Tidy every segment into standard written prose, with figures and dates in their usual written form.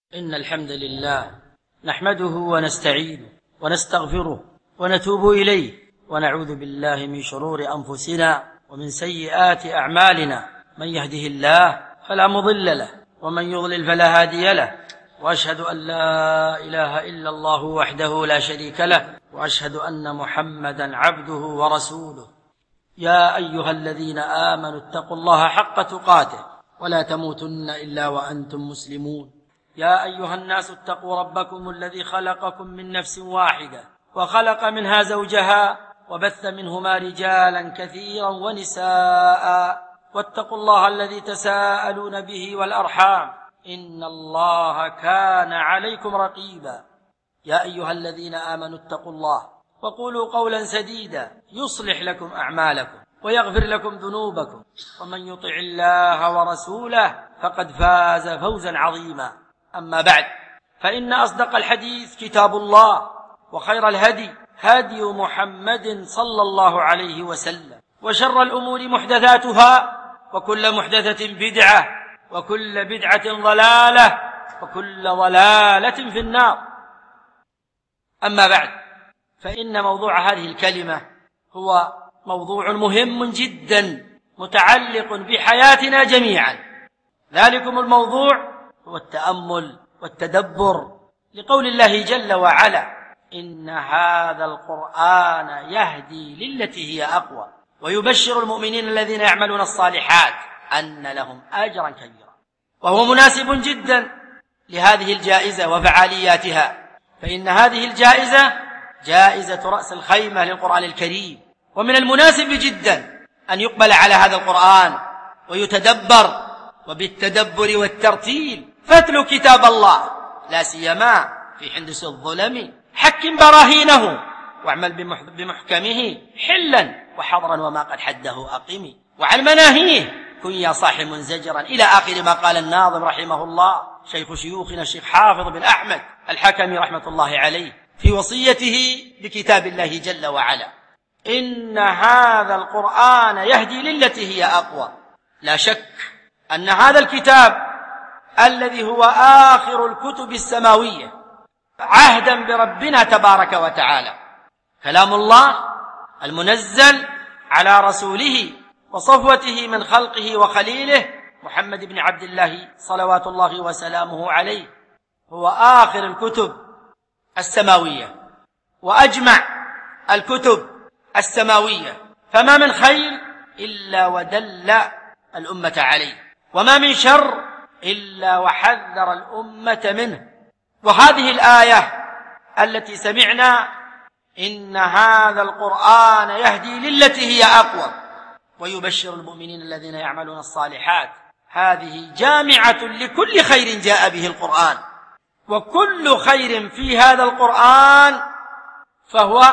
إن الحمد لله نحمده ونستعينه ونستغفره ونتوب إليه ونعوذ بالله من شرور أنفسنا ومن سيئات أعمالنا. من يهده الله فلا مضل له ومن يضلل فلا هادي له، وأشهد أن لا إله إلا الله وحده لا شريك له، وأشهد أن محمدا عبده ورسوله. يا أيها الذين آمنوا اتقوا الله حق تقاته ولا تموتن إلا وأنتم مسلمون. يا أيها الناس اتقوا ربكم الذي خلقكم من نفس واحدة وخلق منها زوجها وبث منهما رجالا كثيرا ونساء، واتقوا الله الذي تساءلون به والأرحام إن الله كان عليكم رقيبا. يا أيها الذين آمنوا اتقوا الله وقولوا قولا سديدا يصلح لكم أعمالكم ويغفر لكم ذنوبكم، ومن يطع الله ورسوله فقد فاز فوزا عظيما. أما بعد، فإن أصدق الحديث كتاب الله، وخير الهدي هدي محمد صلى الله عليه وسلم، وشر الأمور محدثاتها، وكل محدثة بدعة، وكل بدعة ضلالة، وكل ضلالة في النار. أما بعد، فإن موضوع هذه الكلمة هو موضوع مهم جدا متعلق بحياتنا جميعا. ذلكم الموضوع هو التأمل والتدبر لقول الله جل وعلا: إن هذا القرآن يهدي للتي هي أقوى ويبشر المؤمنين الذين يعملون الصالحات أن لهم أجرا كبيرا. وهو مناسب جدا لهذه الجائزة وفعالياتها، فإن هذه الجائزة جائزة رأس الخيمة للقرآن الكريم، ومن المناسب جدا أن يقبل على هذا القرآن ويتدبر، وبالتدبر والترتيل فاتلو كتاب الله، لا سيما في حندس الظلم حكم براهينه، واعمل بمحكمه حلا وحضرا وما قد حده أقم، وعن مناهيه كن يا صاح منزجرا، إلى آخر ما قال الناظم رحمه الله شيخ شيوخنا الشيخ حافظ بن أحمد الحكمي رحمة الله عليه في وصيته بكتاب الله جل وعلا: إن هذا القرآن يهدي للتي هي أقوى. لا شك أن هذا الكتاب الذي هو آخر الكتب السماوية عهدا بربنا تبارك وتعالى، كلام الله المنزل على رسوله وصفوته من خلقه وخليله محمد بن عبد الله صلوات الله وسلامه عليه، هو آخر الكتب السماوية وأجمع الكتب السماوية، فما من خير إلا ودل الأمة عليه، وما من شر إلا وحذر الأمة منه. وهذه الآية التي سمعنا: إن هذا القرآن يهدي للتي هي أقوى ويبشر المؤمنين الذين يعملون الصالحات، هذه جامعة لكل خير جاء به القرآن، وكل خير في هذا القرآن فهو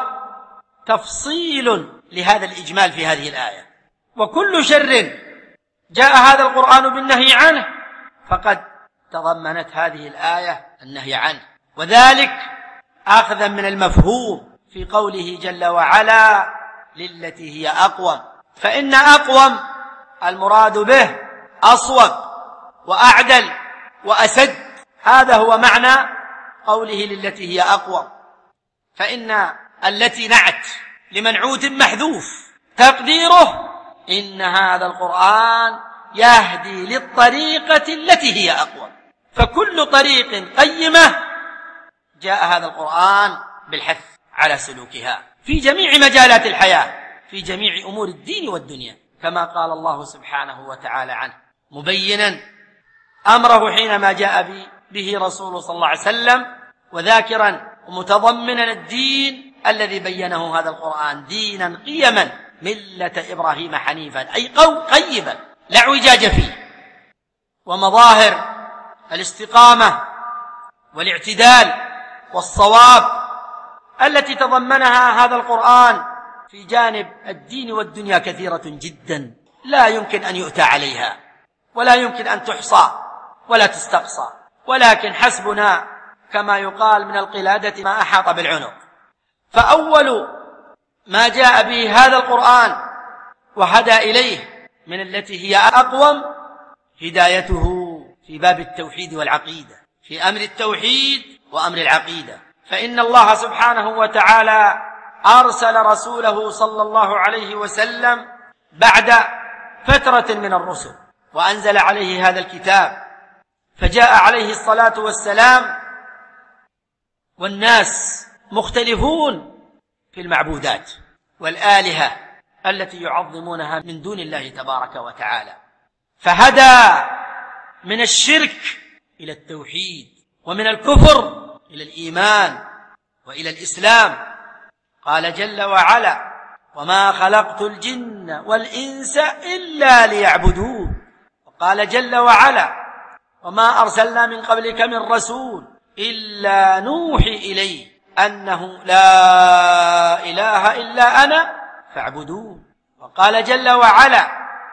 تفصيل لهذا الإجمال في هذه الآية، وكل شر جاء هذا القرآن بالنهي عنه فقد تضمنت هذه الآية النهي عنه، وذلك أخذا من المفهوم في قوله جل وعلا: للتي هي أقوم. فإن أقوم المراد به أصوب وأعدل وأسد، هذا هو معنى قوله للتي هي أقوم. فإن التي نعت لمنعوت محذوف، تقديره: إن هذا القرآن يهدي للطريقة التي هي أقوى. فكل طريق قيمة جاء هذا القرآن بالحث على سلوكها في جميع مجالات الحياة، في جميع أمور الدين والدنيا، كما قال الله سبحانه وتعالى عنه مبينا أمره حينما جاء به رسول صلى الله عليه وسلم، وذاكرا ومتضمنا الدين الذي بينه هذا القرآن دينا قيما ملة إبراهيم حنيفا، أي قيما لا اعوجاج فيه، ومظاهر الاستقامة والاعتدال والصواب التي تضمنها هذا القرآن في جانب الدين والدنيا كثيرة جدا، لا يمكن أن يؤتى عليها، ولا يمكن أن تحصى ولا تستقصى، ولكن حسبنا كما يقال من القلادة ما أحاط بالعنق. فأول ما جاء به هذا القرآن وهدى إليه من التي هي أقوم هدايته في باب التوحيد والعقيدة، في أمر التوحيد وأمر العقيدة. فإن الله سبحانه وتعالى أرسل رسوله صلى الله عليه وسلم بعد فترة من الرسل، وأنزل عليه هذا الكتاب، فجاء عليه الصلاة والسلام والناس مختلفون في المعبودات والآلهة التي يعظمونها من دون الله تبارك وتعالى، فهدى من الشرك إلى التوحيد، ومن الكفر إلى الإيمان وإلى الإسلام. قال جل وعلا: وما خلقت الجن والإنس إلا ليعبدون. وقال جل وعلا: وما أرسلنا من قبلك من رسول إلا نوحي إليه أنه لا إله إلا أنا فاعبدون. وقال جل وعلا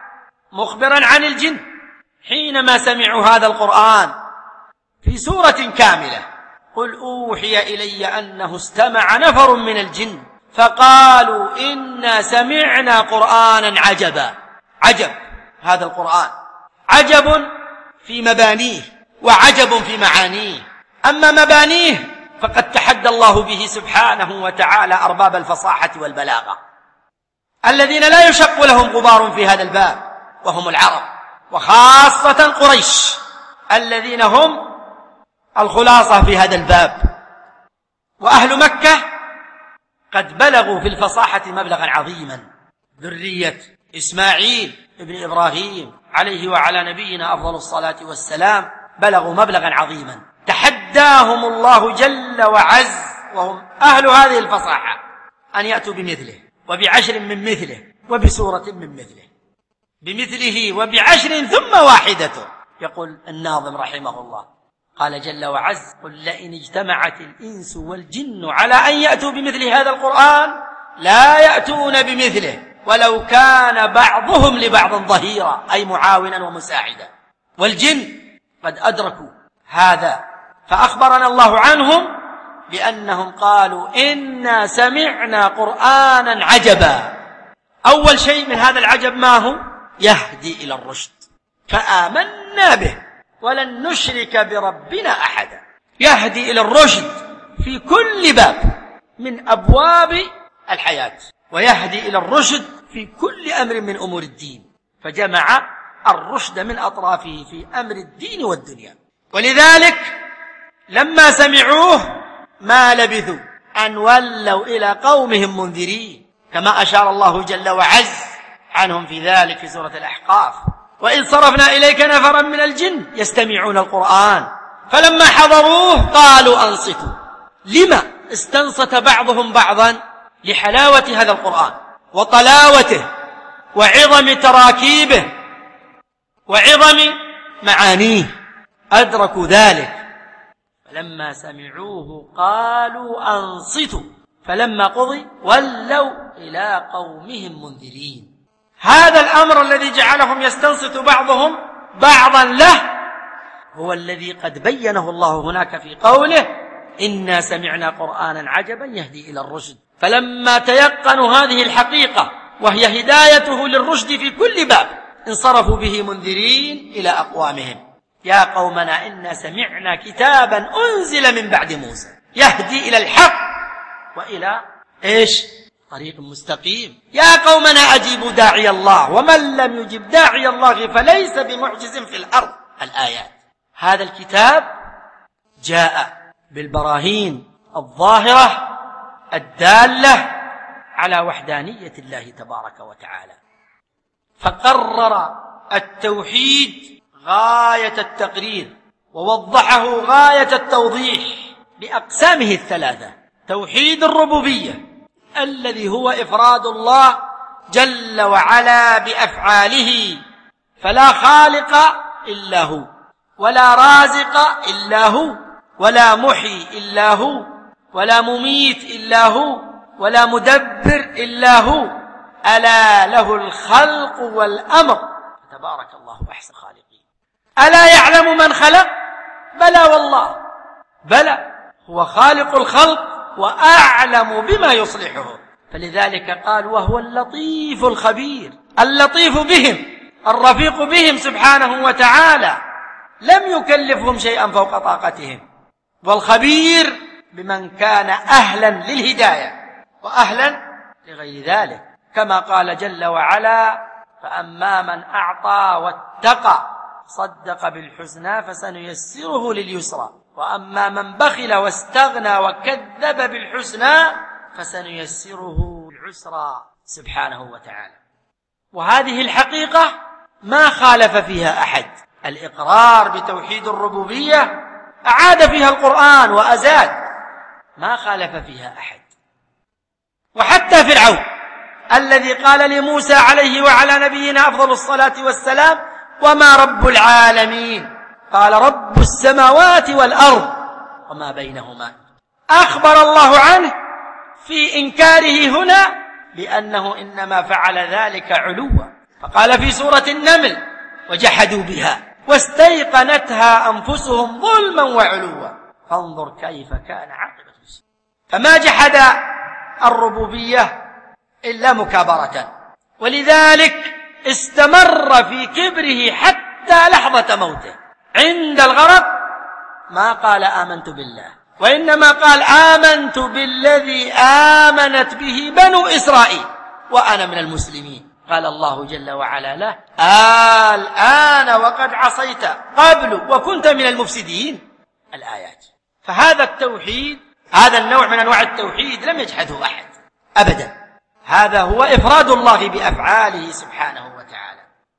مخبرا عن الجن حينما سمعوا هذا القرآن في سورة كاملة: قل أوحي إلي أنه استمع نفر من الجن فقالوا إنا سمعنا قرآنا عجبا. عجب هذا القرآن، عجب في مبانيه وعجب في معانيه. أما مبانيه فقد تحدى الله به سبحانه وتعالى أرباب الفصاحة والبلاغة الذين لا يشق لهم غبار في هذا الباب، وهم العرب، وخاصة قريش الذين هم الخلاصة في هذا الباب. وأهل مكة قد بلغوا في الفصاحة مبلغا عظيما، ذرية إسماعيل ابن إبراهيم عليه وعلى نبينا أفضل الصلاة والسلام بلغوا مبلغا عظيما، تحداهم الله جل وعز وهم أهل هذه الفصاحة أن يأتوا بمثله وبعشر من مثله وبسورة من مثله، بمثله وبعشر ثم واحدة. يقول الناظم رحمه الله، قال جل وعز: قل لئن اجتمعت الإنس والجن على أن يأتوا بمثل هذا القرآن لا يأتون بمثله ولو كان بعضهم لبعض ظهيرا، أي معاونا ومساعدا. والجن قد أدركوا هذا، فأخبرنا الله عنهم بأنهم قالوا إنا سمعنا قرآنا عجبا. أول شيء من هذا العجب ما هو؟ يهدي إلى الرشد، فآمنا به ولن نشرك بربنا أحدا. يهدي إلى الرشد في كل باب من أبواب الحياة، ويهدي إلى الرشد في كل أمر من أمور الدين، فجمع الرشد من أطرافه في أمر الدين والدنيا. ولذلك لما سمعوه ما لبثوا أن ولوا إلى قومهم منذرين، كما أشار الله جل وعز عنهم في ذلك في سورة الأحقاف: وإذ صرفنا إليك نفرا من الجن يستمعون القرآن فلما حضروه قالوا أنصتوا. لما استنصت بعضهم بعضا؟ لحلاوة هذا القرآن وطلاوته وعظم تراكيبه وعظم معانيه، أدركوا ذلك. فلما سمعوه قالوا أنصتوا فلما قضي ولوا إلى قومهم منذرين. هذا الأمر الذي جعلهم يستنصت بعضهم بعضا له هو الذي قد بينه الله هناك في قوله: إنا سمعنا قرآنا عجبا يهدي إلى الرشد. فلما تيقنوا هذه الحقيقة وهي هدايته للرشد في كل باب انصرفوا به منذرين إلى أقوامهم: يا قومنا إنا سمعنا كتابا أنزل من بعد موسى يهدي إلى الحق وإلى طريق مستقيم. يا قومنا أجيبوا داعي الله ومن لم يجب داعي الله فليس بمعجز في الأرض. الآيات. هذا الكتاب جاء بالبراهين الظاهرة الدالة على وحدانية الله تبارك وتعالى، فقرر التوحيد غاية التقرير ووضحه غاية التوضيح بأقسامه الثلاثة: توحيد الربوبية الذي هو إفراد الله جل وعلا بأفعاله، فلا خالق إلا هو، ولا رازق إلا هو، ولا محيي إلا هو، ولا مميت إلا هو، ولا مدبر إلا هو، ألا له الخلق والأمر، تبارك الله أحسن الخالقين. ألا يعلم من خلق؟ بلى والله، بلى، هو خالق الخلق وأعلم بما يصلحه. فلذلك قال: وهو اللطيف الخبير، اللطيف بهم، الرفيق بهم سبحانه وتعالى، لم يكلفهم شيئا فوق طاقتهم، والخبير بمن كان أهلا للهداية وأهلا لغير ذلك، كما قال جل وعلا: فأما من أعطى واتقى صدق بالحسنى فسنيسره لليسرى، وأما من بخل واستغنى وكذب بالحسنى فسنيسره للعسرى، سبحانه وتعالى. وهذه الحقيقة ما خالف فيها أحد. الإقرار بتوحيد الربوبية أعاد فيها القرآن وأزاد، ما خالف فيها أحد. وحتى فرعون الذي قال لموسى عليه وعلى نبينا أفضل الصلاة والسلام: وما رب العالمين؟ قال: رب السماوات والأرض وما بينهما. أخبر الله عنه في إنكاره هنا بأنه إنما فعل ذلك علوا، فقال في سورة النمل: وجحدوا بها واستيقنتها أنفسهم ظلما وعلوا فانظر كيف كان عاقبة المسلمين. فما جحد الربوبية إلا مكابرة، ولذلك استمر في كبره حتى لحظة موته. عند الغرق ما قال آمنت بالله، وإنما قال: آمنت بالذي آمنت به بنو إسرائيل وأنا من المسلمين. قال الله جل وعلا له: الآن وقد عصيت قبل وكنت من المفسدين. الآيات. فهذا التوحيد، هذا النوع من أنواع التوحيد لم يجحده أحد أبدا. هذا هو إفراد الله بأفعاله سبحانه وتعالى.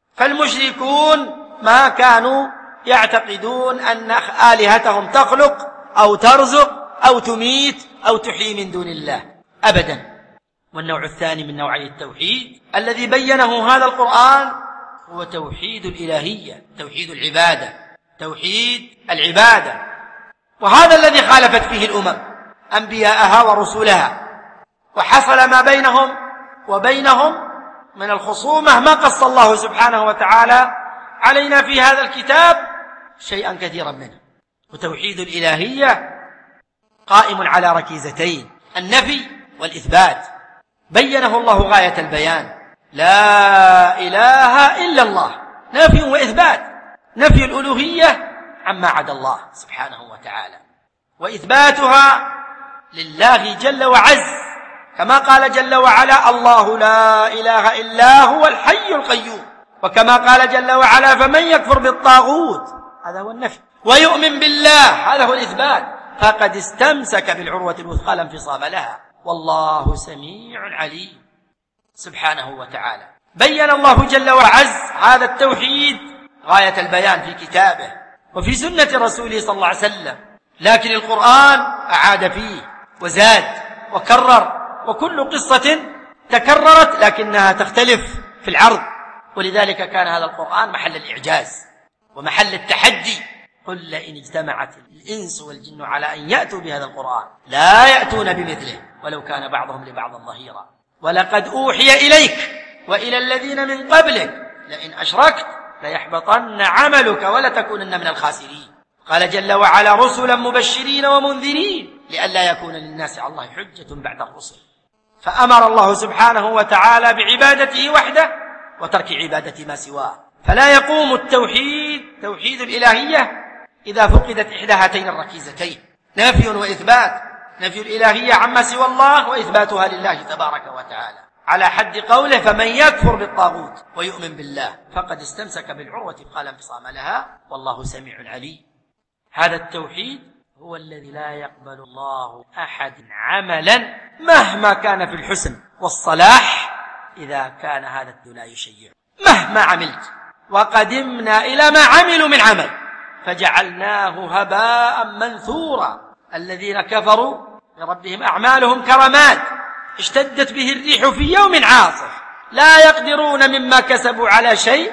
فالمشركون ما كانوا يعتقدون أن آلهتهم تخلق أو ترزق أو تميت أو تحيي من دون الله أبدا. والنوع الثاني من نوعي التوحيد الذي بينه هذا القرآن هو توحيد الإلهية، توحيد العبادة، توحيد العبادة. وهذا الذي خالفت فيه الأمم أنبياءها ورسلها، وحصل ما بينهم وبينهم من الخصومة ما قص الله سبحانه وتعالى علينا في هذا الكتاب شيئا كثيرا منه. وتوحيد الإلهية قائم على ركيزتين: النفي والإثبات. بينه الله غاية البيان: لا إله إلا الله، نفي وإثبات. نفي الألوهية عما عدا الله سبحانه وتعالى، وإثباتها لله جل وعز، كما قال جل وعلا: الله لا إله إلا هو الحي القيوم. وكما قال جل وعلا: فمن يكفر بالطاغوت، هذا هو النفي، ويؤمن بالله، هذا هو الإثبات، فقد استمسك بالعروة الوثقى لا انفصام لها، والله سميع عليم سبحانه وتعالى. بين الله جل وعز هذا التوحيد غاية البيان في كتابه وفي سنة رسوله صلى الله عليه وسلم، لكن القرآن أعاد فيه وزاد وكرر، وكل قصة تكررت لكنها تختلف في العرض. ولذلك كان هذا القرآن محل الإعجاز ومحل التحدي. قل لئن اجتمعت الإنس والجن على أن يأتوا بهذا القرآن لا يأتون بمثله ولو كان بعضهم لبعض ظهيرا، ولقد أوحي إليك وإلى الذين من قبلك لئن أشركت ليحبطن عملك ولتكونن من الخاسرين. قال جل وعلا: رسلا مبشرين ومنذرين لئلا يكون للناس على الله حجة بعد الرسل. فأمر الله سبحانه وتعالى بعبادته وحده وترك عبادة ما سواه. فلا يقوم التوحيد، توحيد الإلهية، إذا فقدت إحدى هاتين الركيزتين: نفي وإثبات. نفي الإلهية عما سوى الله وإثباتها لله تبارك وتعالى، على حد قوله: فمن يكفر بالطاغوت ويؤمن بالله فقد استمسك بالعروة الوثقى لا انفصام لها والله سميع عليم. هذا التوحيد هو الذي لا يقبل الله أحد عملا مهما كان في الحسن والصلاح إذا كان هذا لا يشيع. مهما عملت، وقدمنا إلى ما عملوا من عمل فجعلناه هباء منثورا. الذين كفروا بربهم أعمالهم كرماد اشتدت به الريح في يوم عاصف لا يقدرون مما كسبوا على شيء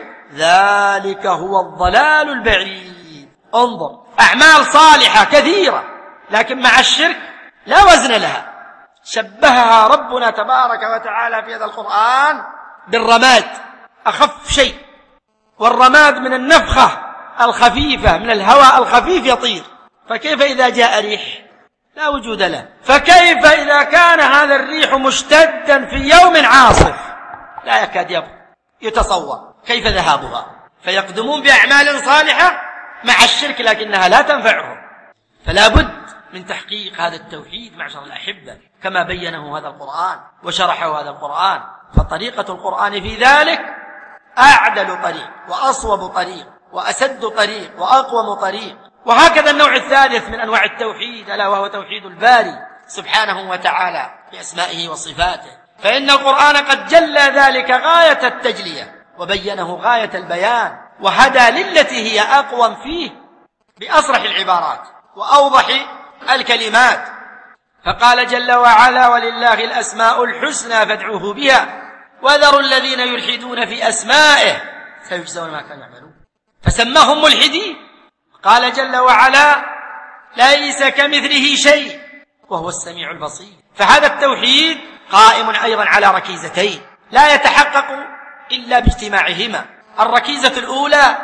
ذلك هو الضلال البعيد. انظر، أعمال صالحة كثيرة لكن مع الشرك لا وزن لها. شبهها ربنا تبارك وتعالى في هذا القرآن بالرماد، أخف شيء، والرماد من النفخة الخفيفة، من الهواء الخفيف يطير، فكيف إذا جاء ريح لا وجود له؟ فكيف إذا كان هذا الريح مشتدا في يوم عاصف لا يكاد يتصور كيف ذهابها؟ فيقدمون بأعمال صالحة مع الشرك لكنها لا تنفعهم. فلا بد من تحقيق هذا التوحيد معشر الأحبة كما بينه هذا القرآن وشرحه هذا القرآن. فطريقة القرآن في ذلك أعدل طريق وأصوب طريق وأسد طريق وأقوم طريق. وهكذا النوع الثالث من أنواع التوحيد ألا وهو توحيد الباري سبحانه وتعالى بأسمائه وصفاته، فإن القرآن قد جلى ذلك غاية التجلية وبينه غاية البيان، وهدى للتي هي أقوم فيه بأصرح العبارات وأوضح الكلمات. فقال جل وعلا: ولله الأسماء الحسنى فادعوه بها وذروا الذين يلحدون في أسمائه سيجزون ما كانوا يعملون. فسماهم ملحدين. قال جل وعلا: ليس كمثله شيء وهو السميع البصير. فهذا التوحيد قائم أيضا على ركيزتين لا يتحقق إلا باجتماعهما. الركيزة الأولى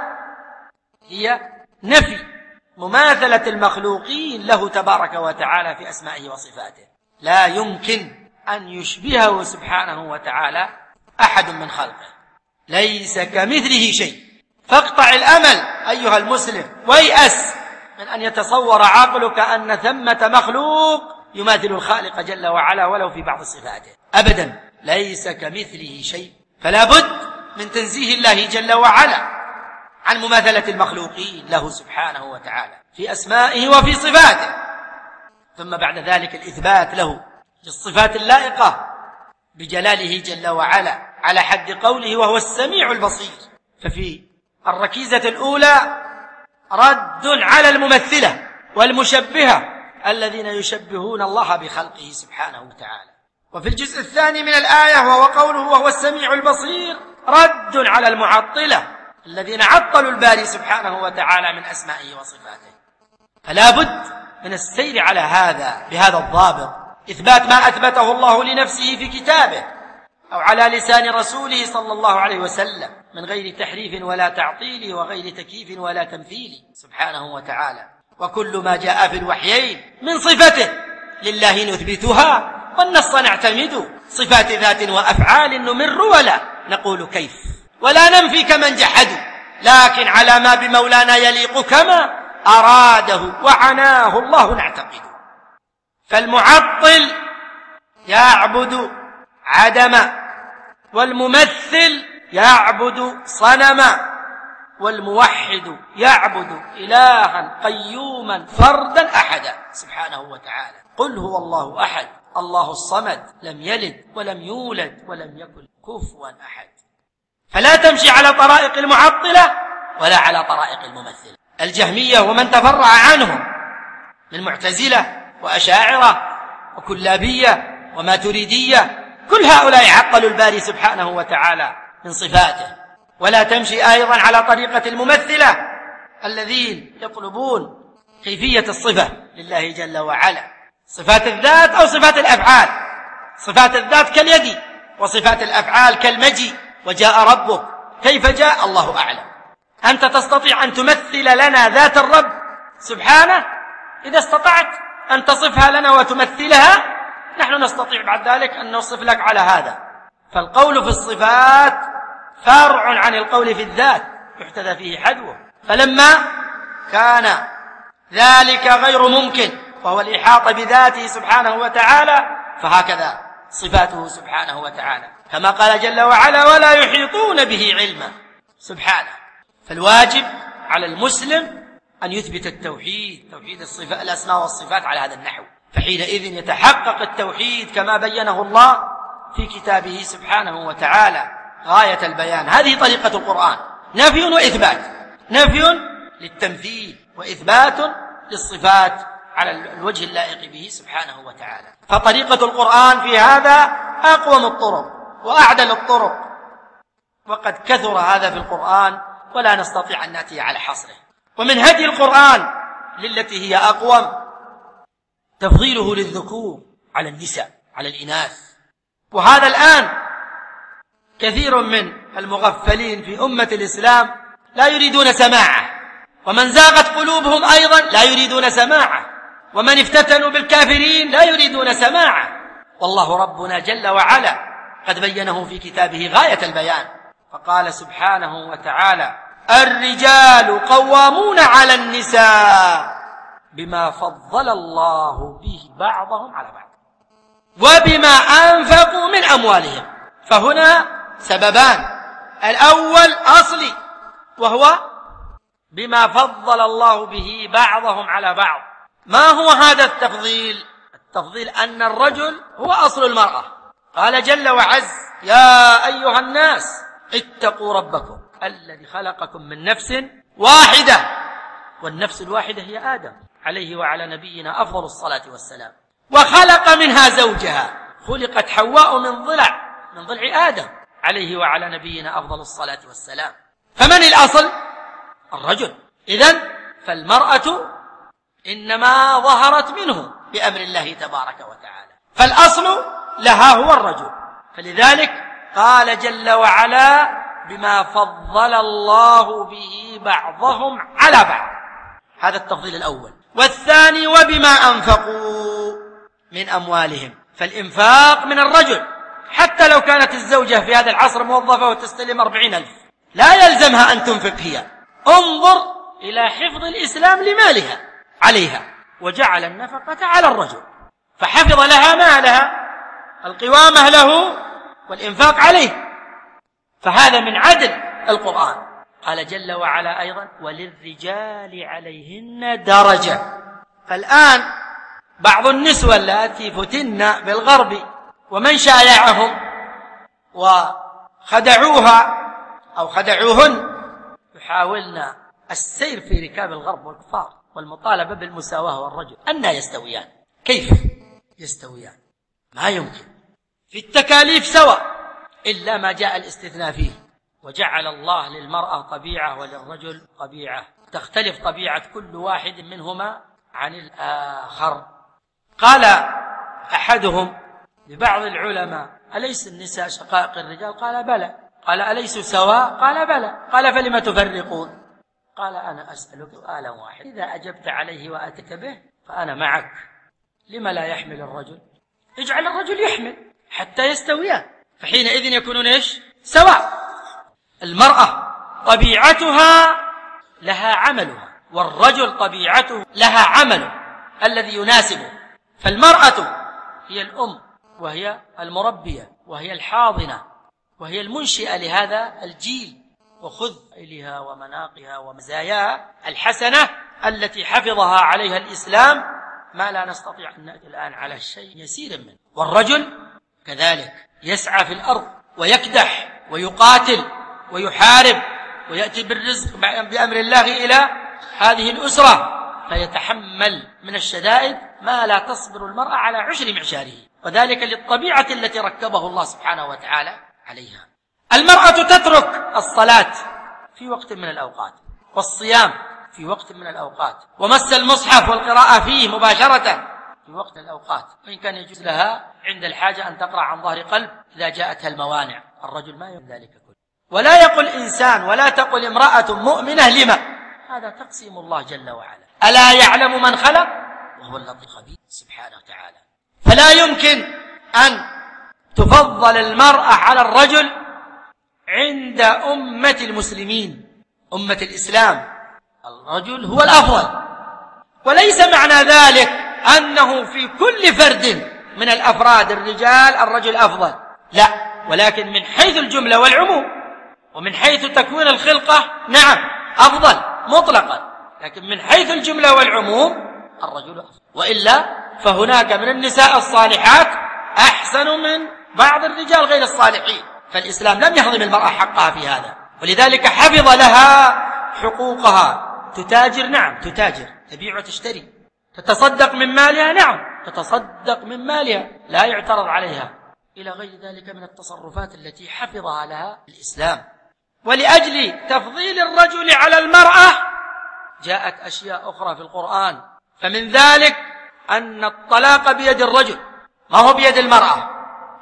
هي نفي مماثلة المخلوقين له تبارك وتعالى في أسمائه وصفاته. لا يمكن أن يشبهه سبحانه وتعالى أحد من خلقه، ليس كمثله شيء. فاقطع الأمل أيها المسلم ويأس من أن يتصور عقلك أن ثمة مخلوق يماثل الخالق جل وعلا ولو في بعض صفاته، أبدا، ليس كمثله شيء. فلا بد من تنزيه الله جل وعلا عن مماثلة المخلوقين له سبحانه وتعالى في أسمائه وفي صفاته، ثم بعد ذلك الإثبات له بالصفات اللائقة بجلاله جل وعلا على حد قوله: وهو السميع البصير. ففي الركيزة الأولى رد على الممثلة والمشبهة الذين يشبهون الله بخلقه سبحانه وتعالى. وفي الجزء الثاني من الآية وهو قوله: وهو السميع البصير، رد على المعطلة الذين عطلوا الباري سبحانه وتعالى من أسمائه وصفاته. فلا بد من السير على هذا بهذا الضابط، إثبات ما أثبته الله لنفسه في كتابه أو على لسان رسوله صلى الله عليه وسلم من غير تحريف ولا تعطيل وغير تكييف ولا تمثيل سبحانه وتعالى. وكل ما جاء في الوحيين من صفته لله نثبتها والنص نعتمد، صفات ذات وأفعال نمر ولا نقول كيف، ولا ننفي كمن جحدوا، لكن على ما بمولانا يليق كما أراده وعناه الله نعتقد. فالمعطل يعبد عدما، والممثل يعبد صنما، والموحد يعبد إلها قيوما فردا أحدا سبحانه وتعالى. قل هو الله أحد الله الصمد لم يلد ولم يولد ولم يكن كفوا أحد. فلا تمشي على طرائق المعطلة ولا على طرائق الممثلة. الجهمية ومن تفرع عنهم من معتزلة وأشاعرة وكلابية وماتريدية، كل هؤلاء عطلوا الباري سبحانه وتعالى من صفاته. ولا تمشي أيضا على طريقة الممثلة الذين يطلبون كيفية الصفة لله جل وعلا، صفات الذات أو صفات الأفعال. صفات الذات كاليد وصفات الأفعال كالمجيء. وجاء ربك، كيف جاء الله أعلم. أنت تستطيع أن تمثل لنا ذات الرب سبحانه؟ إذا استطعت أن تصفها لنا وتمثلها نحن نستطيع بعد ذلك أن نوصف لك على هذا. فالقول في الصفات فرع عن القول في الذات يحتذى فيه حذوه. فلما كان ذلك غير ممكن وهو الإحاطة بذاته سبحانه وتعالى، فهكذا صفاته سبحانه وتعالى كما قال جل وعلا: ولا يحيطون به علما سبحانه. فالواجب على المسلم أن يثبت التوحيد، توحيد الأسماء والصفات على هذا النحو، فحينئذ يتحقق التوحيد كما بينه الله في كتابه سبحانه وتعالى غاية البيان. هذه طريقة القرآن، نفي وإثبات، نفي للتمثيل وإثبات للصفات على الوجه اللائق به سبحانه وتعالى. فطريقة القرآن في هذا أقوم الطرق وأعدل الطرق، وقد كثر هذا في القرآن ولا نستطيع أن نأتي على حصره. ومن هدي القرآن للتي هي أقوم تفضيله للذكور على النساء على الإناث. وهذا الآن كثير من المغفلين في أمة الإسلام لا يريدون سماعه، ومن زاغت قلوبهم أيضا لا يريدون سماعه، ومن افتتنوا بالكافرين لا يريدون سماعه. والله ربنا جل وعلا قد بينه في كتابه غاية البيان، فقال سبحانه وتعالى: الرجال قوامون على النساء بما فضل الله به بعضهم على بعض وبما أنفقوا من أموالهم. فهنا سببان: الأول أصلي وهو بما فضل الله به بعضهم على بعض. ما هو هذا التفضيل؟ التفضيل أن الرجل هو أصل المرأة. قال جل وعز: يا أيها الناس اتقوا ربكم الذي خلقكم من نفس واحدة، والنفس الواحدة هي آدم عليه وعلى نبينا أفضل الصلاة والسلام، وخلق منها زوجها. خلقت حواء من ضلع آدم عليه وعلى نبينا أفضل الصلاة والسلام. فمن الأصل؟ الرجل. إذن فالمرأة إنما ظهرت منه بأمر الله تبارك وتعالى، فالأصل لها هو الرجل. فلذلك قال جل وعلا: بما فضل الله به بعضهم على بعض. هذا التفضيل الأول. والثاني: وبما أنفقوا من أموالهم. فالإنفاق من الرجل، حتى لو كانت الزوجة في هذا العصر موظفة وتستلم 40,000 لا يلزمها أن تنفق هي. انظر إلى حفظ الإسلام لمالها عليها، وجعل النفقة على الرجل، فحفظ لها مالها، القوامة له والإنفاق عليه. فهذا من عدل القرآن. قال جل وعلا أيضا: وللرجال عليهن درجة. فالآن بعض النسوة اللاتي فتن بالغرب ومن شايعهم وخدعوها أو خدعوهن يحاولن السير في ركاب الغرب والكفار والمطالبة بالمساواة والرجل. أن يستويان؟ كيف يستويان؟ ما يمكن. في التكاليف سواء إلا ما جاء الاستثناء فيه. وجعل الله للمرأة طبيعة وللرجل طبيعة، تختلف طبيعة كل واحد منهما عن الآخر. قال أحدهم لبعض العلماء: أليس النساء شقائق الرجال؟ قال: بلى. قال: أليسوا سواء؟ قال: بلى. قال: فلم تفرقون؟ قال: أنا أسألك سؤالا واحد، إذا أجبت عليه وأتيت به فأنا معك. لما لا يحمل الرجل؟ اجعل الرجل يحمل حتى يستويان، فحينئذ يكونون إيش؟ سواء. المرأة طبيعتها لها عملها، والرجل طبيعته لها عمله الذي يناسبه. فالمرأة هي الأم، وهي المربية، وهي الحاضنة، وهي المنشئة لهذا الجيل، وخذ إليها ومناقها ومزاياها الحسنة التي حفظها عليها الإسلام ما لا نستطيع أن نأتي الآن على شيء يسير منه. والرجل كذلك يسعى في الأرض ويكدح ويقاتل ويحارب ويأتي بالرزق بأمر الله إلى هذه الأسرة، فيتحمل من الشدائد ما لا تصبر المرأة على عشر معشاره، وذلك للطبيعة التي ركبه الله سبحانه وتعالى عليها. المرأة تترك الصلاة في وقت من الأوقات، والصيام في وقت من الأوقات، ومس المصحف والقراءة فيه مباشرة في وقت الأوقات، وإن كان يجوز لها عند الحاجة أن تقرأ عن ظهر قلب إذا جاءتها الموانع. الرجل ما يمكن ذلك كله. ولا يقول إنسان ولا تقل امرأة مؤمنة لما، هذا تقسيم الله جل وعلا. ألا يعلم من خلق وهو اللطيف الخبير سبحانه وتعالى. فلا يمكن أن تفضل المرأة على الرجل عند أمة المسلمين، أمة الإسلام. الرجل هو الأفضل، وليس معنى ذلك أنه في كل فرد من الأفراد الرجال الرجل أفضل، لا، ولكن من حيث الجملة والعموم ومن حيث تكوين الخلقة نعم أفضل مطلقا، لكن من حيث الجملة والعموم الرجل أفضل. وإلا فهناك من النساء الصالحات أحسن من بعض الرجال غير الصالحين، فالإسلام لم يهضم المرأة حقها في هذا، ولذلك حفظ لها حقوقها. تتاجر نعم تتاجر، تبيع وتشتري، تتصدق من مالها نعم تتصدق من مالها، لا يعترض عليها، إلى غير ذلك من التصرفات التي حفظها لها الإسلام. ولأجل تفضيل الرجل على المرأة جاءت أشياء أخرى في القرآن، فمن ذلك أن الطلاق بيد الرجل ما هو بيد المرأة.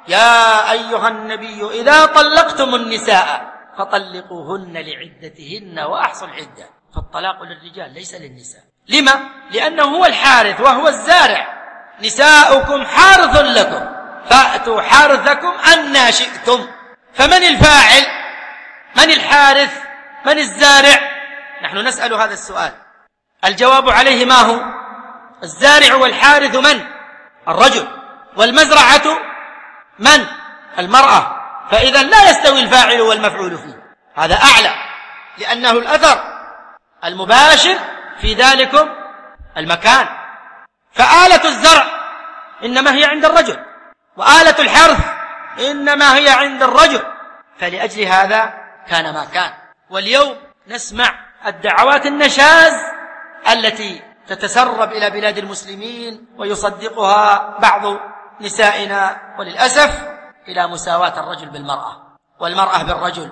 يا أيها النبي إذا طلقتم النساء فطلقوهن لعدتهن وأحصوا العدة. فالطلاق للرجال ليس للنساء. لما؟ لأنه هو الحارث وهو الزارع. نساؤكم حارث لكم فأتوا حارثكم أن شئتم. فمن الفاعل؟ من الحارث؟ من الزارع؟ نحن نسأل هذا السؤال، الجواب عليه ما هو؟ الزارع والحارث من؟ الرجل. والمزرعة من؟ المرأة. فإذا لا يستوي الفاعل والمفعول فيه، هذا أعلى لأنه الأثر المباشر في ذلكم المكان. فآلة الزرع إنما هي عند الرجل، وآلة الحرث إنما هي عند الرجل، فلأجل هذا كان ما كان. واليوم نسمع الدعوات النشاز التي تتسرب إلى بلاد المسلمين ويصدقها بعض نسائنا وللأسف إلى مساواة الرجل بالمرأة والمرأة بالرجل.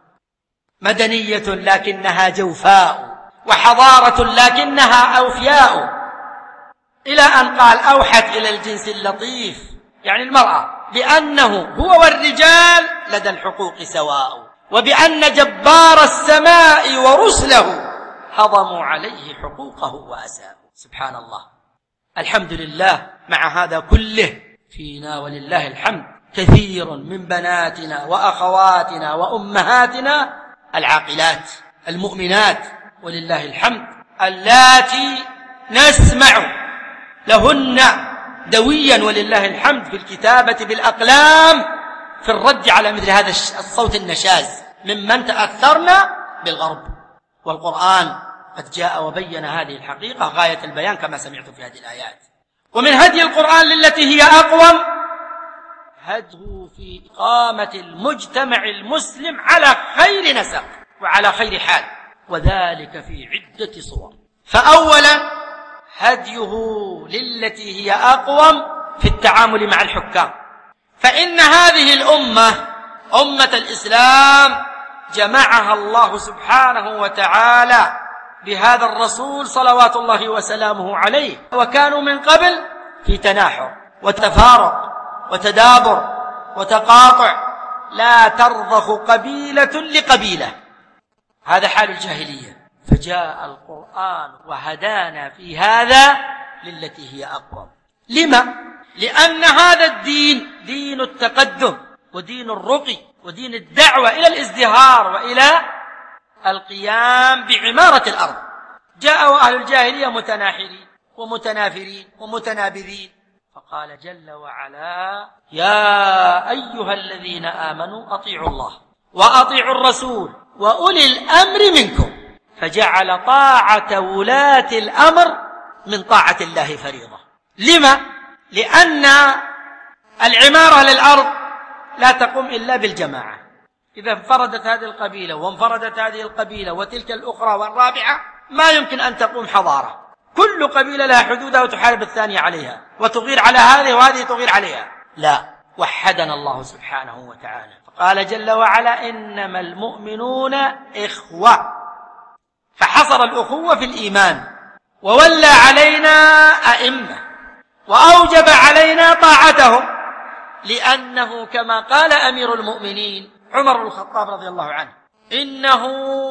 مدنية لكنها جوفاء، وحضارة لكنها أوفياء، إلى أن قال أوحت إلى الجنس اللطيف يعني المرأة بأنه هو والرجال لدى الحقوق سواء، وبأن جبار السماء ورسله هضموا عليه حقوقه وأساءوا. سبحان الله. الحمد لله مع هذا كله فينا ولله الحمد كثير من بناتنا وأخواتنا وأمهاتنا العاقلات المؤمنات ولله الحمد، اللاتي نسمع لهن دويا ولله الحمد في الكتابة بالأقلام في الرد على مثل هذا الصوت النشاز ممن تأثرنا بالغرب. والقرآن قد جاء وبين هذه الحقيقة غاية البيان كما سمعت في هذه الآيات. ومن هدي القرآن للتي هي أقوم هديه في إقامة المجتمع المسلم على خير نسق وعلى خير حال، وذلك في عدة صور. فأولا هديه للتي هي أقوم في التعامل مع الحكام، فإن هذه الأمة أمة الإسلام جمعها الله سبحانه وتعالى بهذا الرسول صلوات الله وسلامه عليه، وكانوا من قبل في تناحر وتفارق وتدابر وتقاطع، لا ترضخ قبيلة لقبيلة، هذا حال الجاهلية. فجاء القرآن وهدانا في هذا للتي هي أقوم. لما؟ لأن هذا الدين دين التقدم ودين الرقي ودين الدعوة إلى الازدهار وإلى القيام بعمارة الأرض. جاء أهل الجاهلية متناحرين ومتنافرين ومتنابذين، فقال جل وعلا يا أيها الذين آمنوا أطيعوا الله وأطيعوا الرسول وأولي الأمر منكم، فجعل طاعة ولاة الأمر من طاعة الله فريضة. لما؟ لأن العمارة للأرض لا تقوم إلا بالجماعة. إذا انفردت هذه القبيلة وانفردت هذه القبيلة وتلك الأخرى والرابعة ما يمكن أن تقوم حضارة. كل قبيلة لها حدودها وتحارب الثانية عليها وتغير على هذه وهذه تغير عليها. لا، وحدنا الله سبحانه وتعالى فقال جل وعلا إنما المؤمنون إخوة، فحصر الأخوة في الإيمان، وولى علينا أئمة وأوجب علينا طاعتهم، لأنه كما قال أمير المؤمنين عمر بن الخطاب رضي الله عنه إنه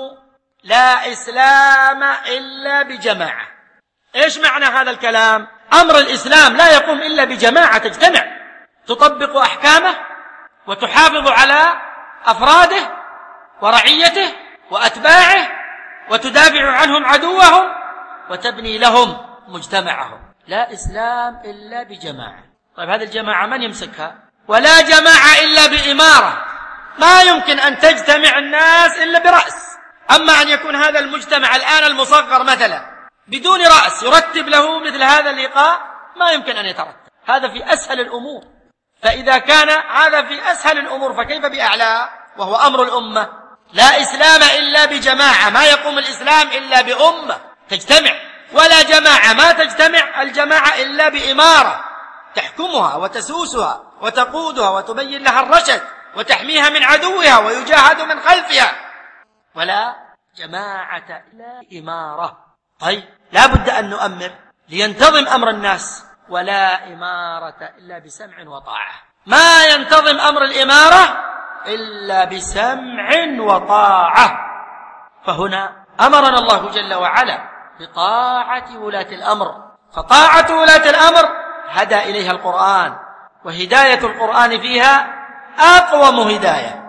لا إسلام إلا بجماعة. إيش معنى هذا الكلام؟ أمر الإسلام لا يقوم إلا بجماعة تجتمع تطبق أحكامه وتحافظ على أفراده ورعيته وأتباعه وتدافع عنهم عدوهم وتبني لهم مجتمعهم. لا إسلام إلا بجماعة. طيب هذه الجماعة من يمسكها؟ ولا جماعة إلا بإمارة، ما يمكن أن تجتمع الناس إلا برأس. أما أن يكون هذا المجتمع الآن المصغر مثلا بدون رأس يرتب له مثل هذا اللقاء ما يمكن أن يترتب. هذا في أسهل الأمور. فإذا كان هذا في أسهل الأمور فكيف بأعلى وهو أمر الأمة؟ لا إسلام إلا بجماعة، ما يقوم الإسلام إلا بأمة تجتمع، ولا جماعة ما تجتمع الجماعة إلا بإمارة تحكمها وتسوسها وتقودها وتبين لها الرشد وتحميها من عدوها ويجاهد من خلفها، ولا جماعة إلا إمارة. طيب لا بد أن نؤمر لينتظم أمر الناس، ولا إمارة إلا بسمع وطاعة، ما ينتظم أمر الإمارة إلا بسمع وطاعة. فهنا أمرنا الله جل وعلا بطاعة ولاة الأمر، فطاعة ولاة الأمر هدى إليها القرآن، وهداية القرآن فيها أقوم هداية،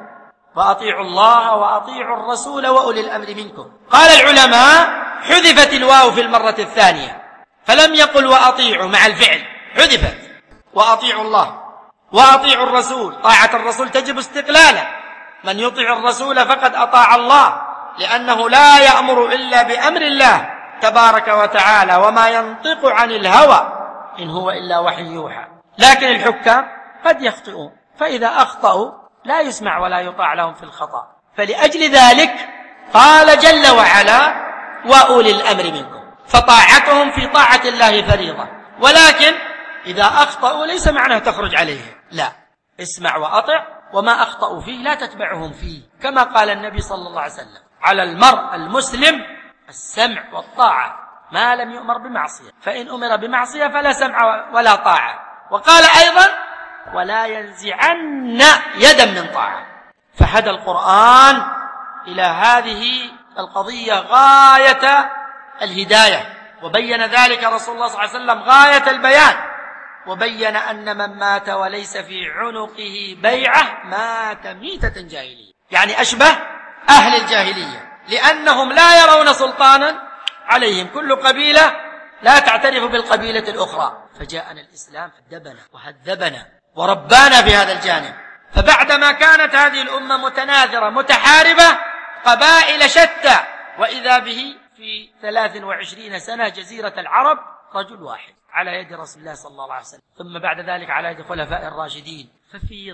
وأطيعوا الله وأطيعوا الرسول وأولي الأمر منكم. قال العلماء حذفت الواو في المرة الثانية، فلم يقل وأطيعوا مع الفعل، حذفت وأطيعوا الله وأطيعوا الرسول. طاعة الرسول تجب استقلالا، من يطيع الرسول فقد أطاع الله، لأنه لا يأمر إلا بأمر الله تبارك وتعالى، وما ينطق عن الهوى إن هو إلا وحي يوحى. لكن الحكام قد يخطئون، فإذا أخطأوا لا يسمع ولا يطاع لهم في الخطأ. فلأجل ذلك قال جل وعلا وأولي الأمر منكم، فطاعتهم في طاعة الله فريضة. ولكن إذا أخطأوا ليس معناه تخرج عليهم، لا، اسمع وأطع، وما أخطأوا فيه لا تتبعهم فيه، كما قال النبي صلى الله عليه وسلم على المرء المسلم السمع والطاعة ما لم يؤمر بمعصية، فإن أمر بمعصية فلا سمع ولا طاعة. وقال أيضا ولا ينزعن يدا من طاعة. فهدى القرآن إلى هذه القضية غاية الهداية، وبين ذلك رسول الله صلى الله عليه وسلم غاية البيان، وبين أن من مات وليس في عنقه بيعة مات ميتة جاهلية، يعني أشبه أهل الجاهلية، لأنهم لا يرون سلطانا عليهم، كل قبيلة لا تعترف بالقبيلة الأخرى. فجاءنا الإسلام فدبنا وهذبنا وربانا في هذا الجانب. فبعدما كانت هذه الأمة متناثرة متحاربة قبائل شتى، وإذا به في 23 سنة جزيرة العرب رجل واحد على يد رسول الله صلى الله عليه وسلم، ثم بعد ذلك على يد خلفاء الراشدين. ففي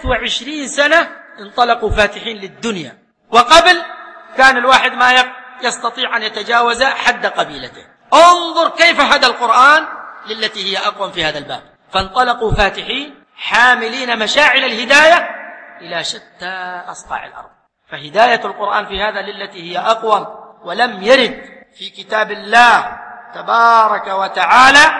23 سنة انطلقوا فاتحين للدنيا، وقبل كان الواحد ما يستطيع أن يتجاوز حد قبيلته. انظر كيف هدى القرآن للتي هي أقوم في هذا الباب. فانطلقوا فاتحين حاملين مشاعل الهداية إلى شتى أصقاع الأرض. فهداية القرآن في هذا للتي هي أقوم، ولم يرد في كتاب الله تبارك وتعالى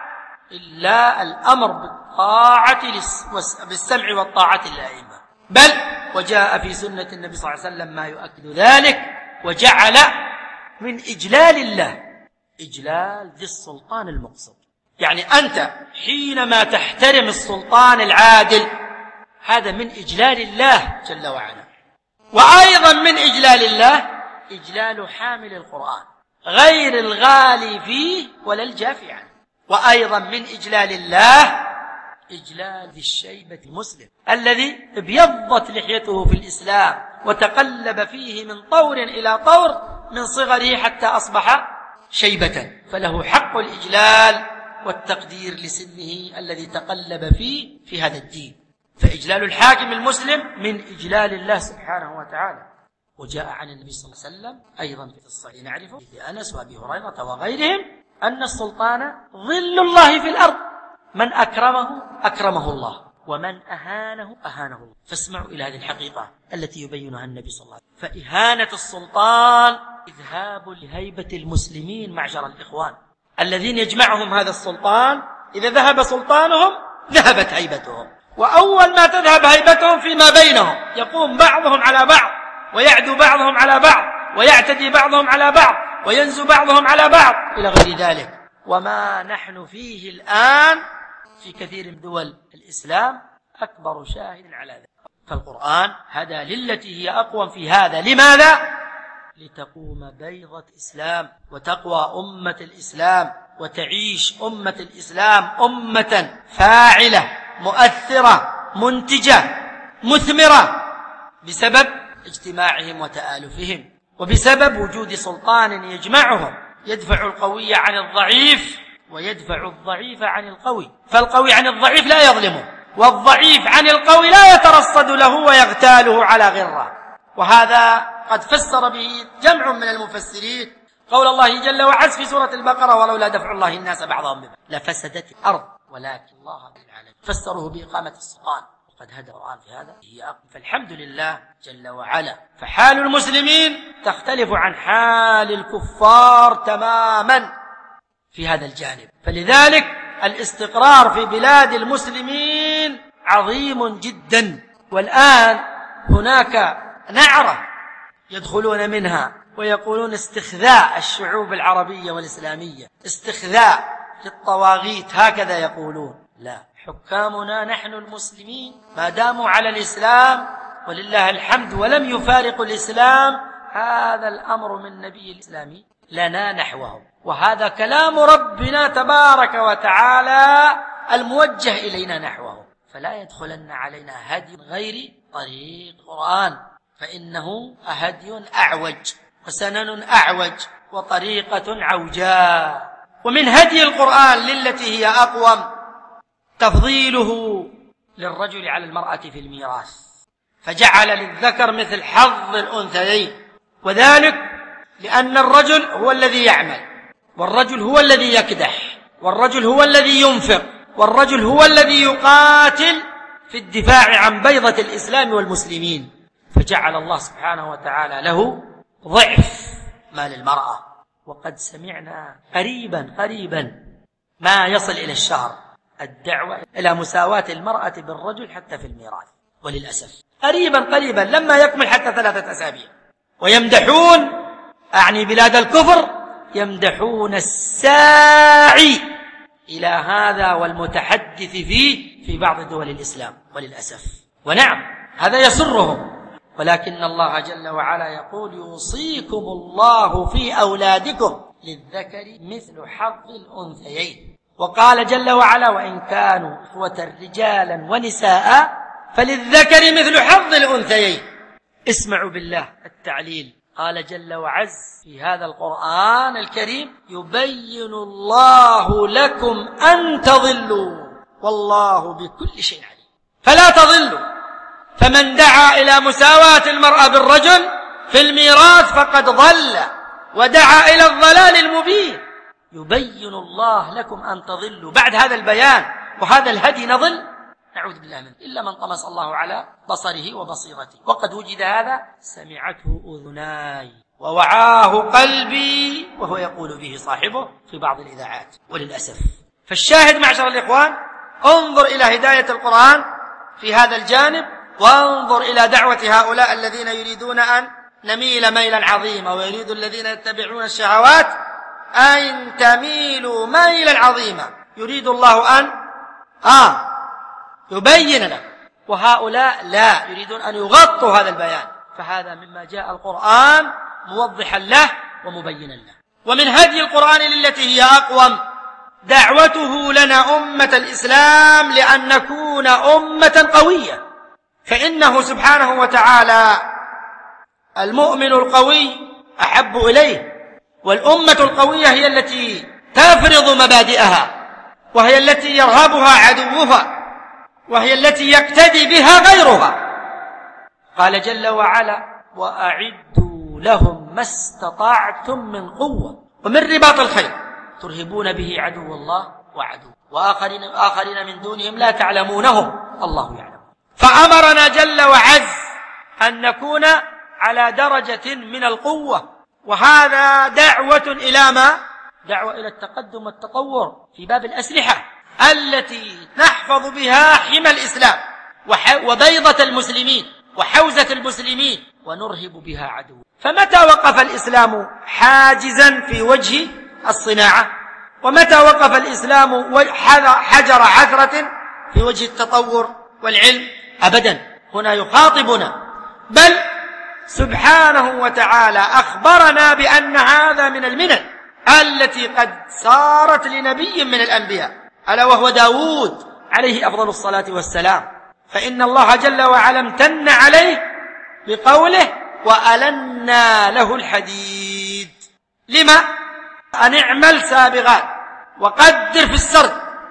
إلا الأمر بالطاعة بالسمع والطاعة للأئمة، بل وجاء في سنة النبي صلى الله عليه وسلم ما يؤكد ذلك، وجعل من إجلال الله إجلال ذي السلطان المقصود. يعني أنت حينما تحترم السلطان العادل هذا من إجلال الله جل وعلا. وأيضا من إجلال الله إجلال حامل القرآن غير الغالي فيه ولا الجافي عنه. وأيضا من إجلال الله إجلال ذي الشيبة المسلم الذي ابيضت لحيته في الإسلام وتقلب فيه من طور إلى طور من صغره حتى أصبح شيبة، فله حق الإجلال والتقدير لسنه الذي تقلب فيه في هذا الدين. فإجلال الحاكم المسلم من إجلال الله سبحانه وتعالى. وجاء عن النبي صلى الله عليه وسلم أيضا في الصحيح نعرفه في أنس وأبي هريرة وغيرهم أن السلطان ظل الله في الأرض، من أكرمه أكرمه الله، ومن أهانه أهانه الله. فاسمعوا إلى هذه الحقيقة التي يبينها النبي صلى الله عليه وسلم. فإهانة السلطان إذهاب لهيبة المسلمين معشر الإخوان الذين يجمعهم هذا السلطان. إذا ذهب سلطانهم ذهبت هيبتهم، وأول ما تذهب هيبتهم فيما بينهم، يقوم بعضهم على بعض ويعدو بعضهم على بعض ويعتدي بعضهم على بعض وينزو بعضهم على بعض إلى غير ذلك. وما نحن فيه الآن في كثير من دول الإسلام أكبر شاهد على ذلك. فالقرآن هدى للتي هي أقوم في هذا. لماذا؟ لتقوم بيضة إسلام وتقوى أمة الإسلام وتعيش أمة الإسلام أمة فاعلة مؤثرة منتجة مثمرة بسبب اجتماعهم وتآلفهم، وبسبب وجود سلطان يجمعهم يدفع القوي عن الضعيف ويدفع الضعيف عن القوي. فالقوي عن الضعيف لا يظلمه، والضعيف عن القوي لا يترصد له ويغتاله على غره. وهذا قد فسر به جمع من المفسرين قول الله جل وعز في سورة البقرة ولولا دفع الله الناس بعضهم ببعض لفسدت الأرض ولكن الله رب العالمين. فسروه بإقامة السلطان، وقد هدى القرآن في هذا هي أقوم. فالحمد لله جل وعلا. فحال المسلمين تختلف عن حال الكفار تماما في هذا الجانب. فلذلك الاستقرار في بلاد المسلمين عظيم جدا. والآن هناك نعرة يدخلون منها ويقولون استخذاء الشعوب العربية والإسلامية، استخذاء للطواغيت، هكذا يقولون. لا، حكامنا نحن المسلمين ما داموا على الإسلام ولله الحمد ولم يفارق الإسلام هذا الأمر من نبي الإسلام لنا نحوه، وهذا كلام ربنا تبارك وتعالى الموجه إلينا نحوه. فلا يدخلن علينا هدي غير طريق القرآن، فإنه هدي أعوج وسنن أعوج وطريقة عوجاء. ومن هدي القرآن للتي هي أقوم تفضيله للرجل على المرأة في الميراث، فجعل للذكر مثل حظ الأنثيين، وذلك لأن الرجل هو الذي يعمل، والرجل هو الذي يكدح، والرجل هو الذي ينفق، والرجل هو الذي يقاتل في الدفاع عن بيضة الإسلام والمسلمين، فجعل الله سبحانه وتعالى له ضعف ما للمرأة. وقد سمعنا قريبا ما يصل إلى الشهر الدعوة إلى مساواة المرأة بالرجل حتى في الميراث، وللأسف قريبا لما يكمل حتى 3 أسابيع، ويمدحون أعني بلاد الكفر يمدحون الساعي إلى هذا والمتحدث فيه في بعض دول الإسلام، وللأسف. ونعم هذا يسرهم، ولكن الله جل وعلا يقول يوصيكم الله في أولادكم للذكر مثل حظ الأنثيين. وقال جل وعلا وإن كانوا إخوة رجالا ونساء فللذكر مثل حظ الأنثيين. اسمعوا بالله التعليل، قال جل وعز في هذا القرآن الكريم يبين الله لكم أن تضلوا والله بكل شيء عليم، فلا تضلوا. فمن دعا إلى مساواة المرأة بالرجل في الميراث فقد ضل ودعا إلى الضلال المبين. يبين الله لكم أن تضلوا. بعد هذا البيان وهذا الهدي نضل؟ نعوذ بالله منه، إلا من طمس الله على بصره وبصيرته. وقد وجد هذا سمعته أذناي ووعاه قلبي وهو يقول به صاحبه في بعض الإذاعات، وللأسف. فالشاهد معشر الإخوان، انظر إلى هداية القرآن في هذا الجانب، وانظر إلى دعوة هؤلاء الذين يريدون أن نميل ميلا عظيما، ويريد الذين يتبعون الشهوات أن تميلوا ميلا عظيما. يريد الله أن يبين له، وهؤلاء لا يريدون أن يغطوا هذا البيان. فهذا مما جاء القرآن موضحا له ومبينا له. ومن هدي القرآن للتي هي أقوم دعوته لنا أمة الإسلام لأن نكون أمة قوية، فإنه سبحانه وتعالى المؤمن القوي أحب إليه، والأمة القوية هي التي تفرض مبادئها، وهي التي يرهبها عدوها، وهي التي يقتدي بها غيرها. قال جل وعلا وأعدوا لهم ما استطعتم من قوة ومن رباط الخيل ترهبون به عدو الله وعدو وآخرين من دونهم لا تعلمونهم الله يعلم. فأمرنا جل وعز أن نكون على درجة من القوة، وهذا دعوة إلى ما؟ دعوة إلى التقدم والتطور في باب الأسلحة التي نحفظ بها حمى الإسلام وبيضة المسلمين وحوزة المسلمين ونرهب بها عدو. فمتى وقف الإسلام حاجزا في وجه الصناعة؟ ومتى وقف الإسلام حجر عثرة في وجه التطور والعلم؟ أبدا. هنا يخاطبنا، بل سبحانه وتعالى أخبرنا بأن هذا من المنن التي قد صارت لنبي من الأنبياء، ألا وهو داود عليه أفضل الصلاة والسلام. فإن الله جل وعلا امتن عليه بقوله وألنا له الحديد. لما؟ أن اعمل سابغات وقدر في السرد.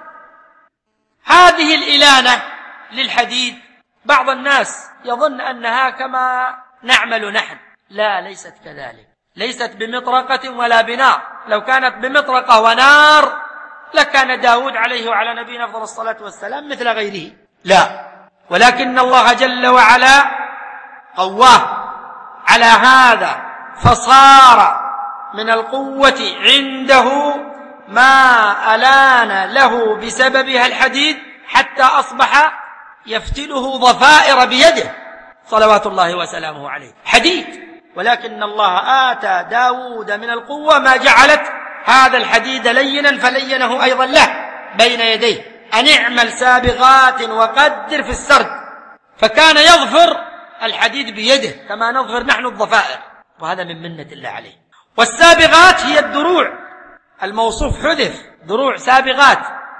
هذه الإلانة للحديد بعض الناس يظن أنها كما نعمل نحن، لا، ليست كذلك. ليست بمطرقة ولا بنار. لو كانت بمطرقة ونار لكان داود عليه وعلى نبينا أفضل الصلاة والسلام مثل غيره، لا، ولكن الله جل وعلا قواه على هذا، فصار من القوة عنده ما ألان له بسببها الحديد حتى أصبح يفتله ضفائر بيده صلوات الله وسلامه عليه، حديد. ولكن الله آتى داود من القوة ما جعلت هذا الحديد لينا فلينه أيضا له بين يديه، أن اعمل سابغات وقدر في السرد. فكان يظفر الحديد بيده كما نظهر نحن الضفائر، وهذا من منة الله عليه. والسابغات هي الدروع، الموصوف حذف دروع سابغات.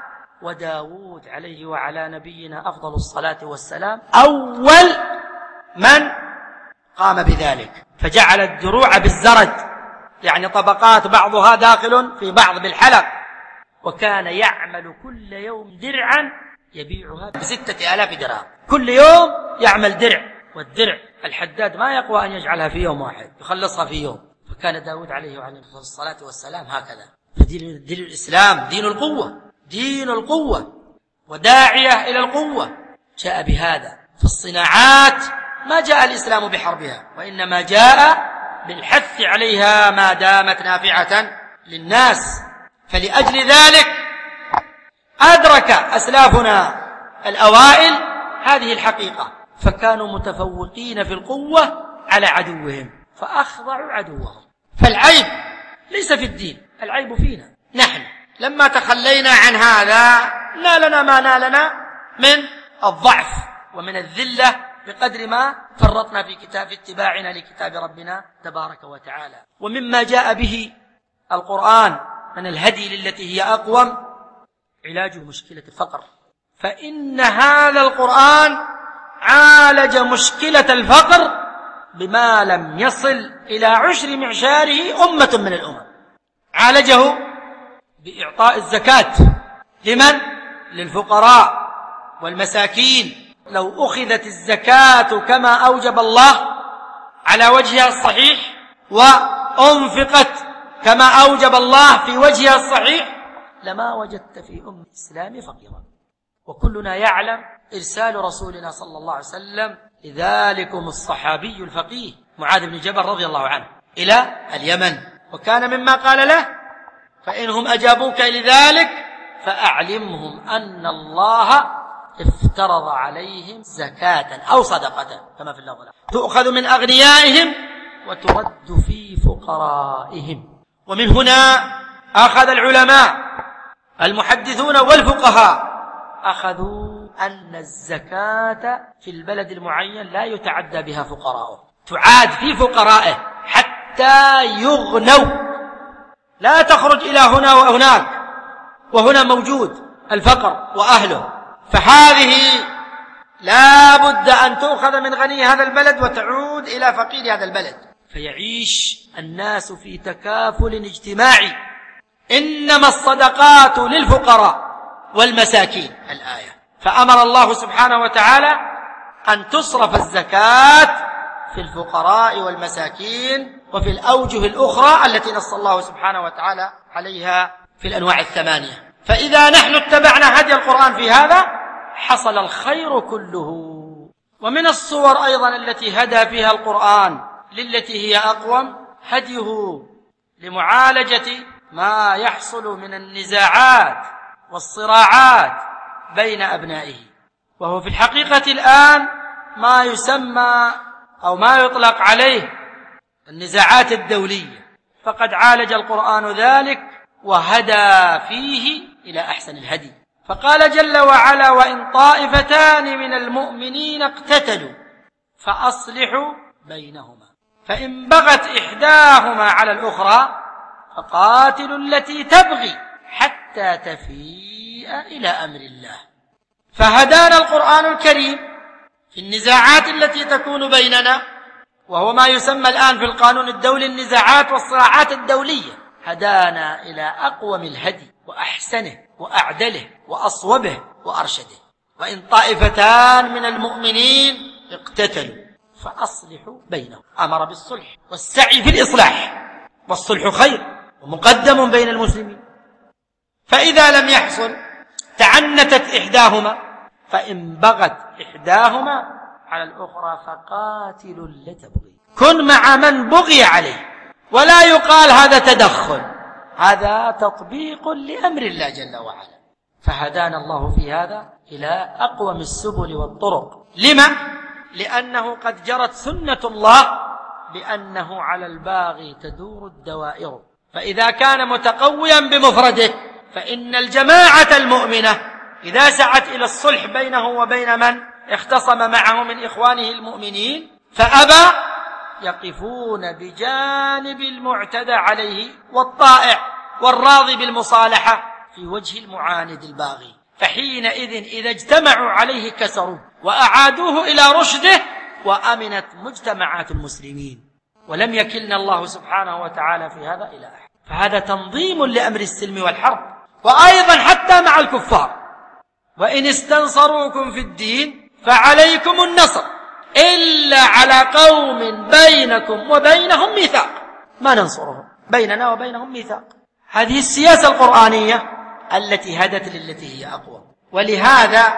وداود عليه وعلى نبينا أفضل الصلاة والسلام أول من قام بذلك، فجعل الدروع بالزرد، يعني طبقات بعضها داخل في بعض بالحلق، وكان يعمل كل يوم درعا يبيعها ب6,000 درهم، كل يوم يعمل درع. والدرع الحداد ما يقوى أن يجعلها في يوم واحد، يخلصها في يوم. فكان داود عليه وعلى الصلاة والسلام هكذا. فدين الإسلام دين القوة، دين القوة وداعية إلى القوة. جاء بهذا في الصناعات، ما جاء الإسلام بحربها، وإنما جاء بالحث عليها ما دامت نافعة للناس. فلأجل ذلك أدرك أسلافنا الأوائل هذه الحقيقة، فكانوا متفوقين في القوة على عدوهم فأخضعوا عدوهم. فالعيب ليس في الدين، العيب فينا نحن، لما تخلينا عن هذا نالنا ما نالنا من الضعف ومن الذلة بقدر ما فرطنا في اتباعنا لكتاب ربنا تبارك وتعالى. ومما جاء به القرآن من الهدي للتي هي أقوم علاج مشكلة الفقر، فإن هذا القرآن عالج مشكلة الفقر بما لم يصل إلى عشر معشاره أمة من الأمم. عالجه بإعطاء الزكاة لمن؟ للفقراء والمساكين. لو أخذت الزكاة كما أوجب الله على وجهها الصحيح، وأنفقت كما أوجب الله في وجهها الصحيح، لما وجدت في الإسلام فقيرا. وكلنا يعلم إرسال رسولنا صلى الله عليه وسلم لذلكم الصحابي الفقيه معاذ بن جبل رضي الله عنه إلى اليمن، وكان مما قال له: فإنهم أجابوك لذلك فأعلمهم أن الله افترض عليهم زكاة أو صدقة كما في اللفظ تؤخذ من أغنيائهم وترد في فقرائهم. ومن هنا أخذ العلماء المحدثون والفقهاء أخذوا أن الزكاة في البلد المعين لا يتعدى بها فقراءه، تعاد في فقرائه حتى يغنوا، لا تخرج إلى هنا وهناك، وهنا موجود الفقر وأهله. فهذه لا بد أن تؤخذ من غني هذا البلد وتعود إلى فقير هذا البلد، فيعيش الناس في تكافل اجتماعي. إنما الصدقات للفقراء والمساكين الآية. فأمر الله سبحانه وتعالى أن تصرف الزكاة في الفقراء والمساكين وفي الأوجه الأخرى التي نص الله سبحانه وتعالى عليها في الأنواع الثمانية. فإذا نحن اتبعنا هدي القرآن في هذا حصل الخير كله. ومن الصور أيضا التي هدى فيها القرآن للتي هي أقوم هديه لمعالجة ما يحصل من النزاعات والصراعات بين أبنائه، وهو في الحقيقة الآن ما يسمى أو ما يطلق عليه النزاعات الدولية، فقد عالج القرآن ذلك وهدى فيه إلى أحسن الهدي. فقال جل وعلا: وإن طائفتان من المؤمنين اقتتلوا فأصلحوا بينهما فإن بغت إحداهما على الأخرى فقاتلوا التي تبغي حتى تفيء إلى أمر الله. فهدانا القرآن الكريم في النزاعات التي تكون بيننا، وهو ما يسمى الآن في القانون الدولي النزاعات والصراعات الدولية، هدانا إلى أقوم الهدي وأحسنه وأعدله وأصوبه وأرشده. وإن طائفتان من المؤمنين اقتتلوا فأصلحوا بينهم، أمر بالصلح والسعي في الإصلاح، والصلح خير ومقدم بين المسلمين. فإذا لم يحصل تعنتت إحداهما فإن بغت إحداهما على الأخرى فقاتلوا التي تبغي. كن مع من بغي عليه، ولا يقال هذا تدخل، هذا تطبيق لأمر الله جل وعلا. فهدانا الله في هذا إلى أقوم السبل والطرق. لما؟ لأنه قد جرت سنة الله بأنه على الباغي تدور الدوائر. فإذا كان متقويا بمفرده فإن الجماعة المؤمنة إذا سعت إلى الصلح بينه وبين من؟ اختصم معه من إخوانه المؤمنين فأبى، يقفون بجانب المعتدى عليه والطائع والراضي بالمصالحة في وجه المعاند الباغي. فحينئذ إذا اجتمعوا عليه كسروا وأعادوه إلى رشده، وأمنت مجتمعات المسلمين، ولم يكلنا الله سبحانه وتعالى في هذا إلى أحد. فهذا تنظيم لأمر السلم والحرب. وأيضا حتى مع الكفار، وإن استنصروكم في الدين فعليكم النصر إلا على قوم بينكم وبينهم ميثاق، ما ننصرهم، بيننا وبينهم ميثاق. هذه السياسة القرآنية التي هدت للتي هي أقوى. ولهذا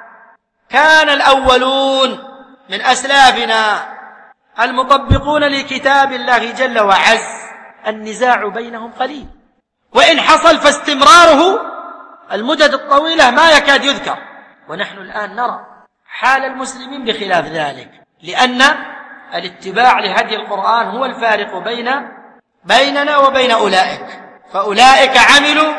كان الأولون من أسلافنا المطبقون لكتاب الله جل وعز النزاع بينهم قليل، وإن حصل فاستمراره المدد الطويلة ما يكاد يذكر. ونحن الآن نرى حال المسلمين بخلاف ذلك، لأن الاتباع لهدي القرآن هو الفارق بيننا وبين أولئك. فأولئك عملوا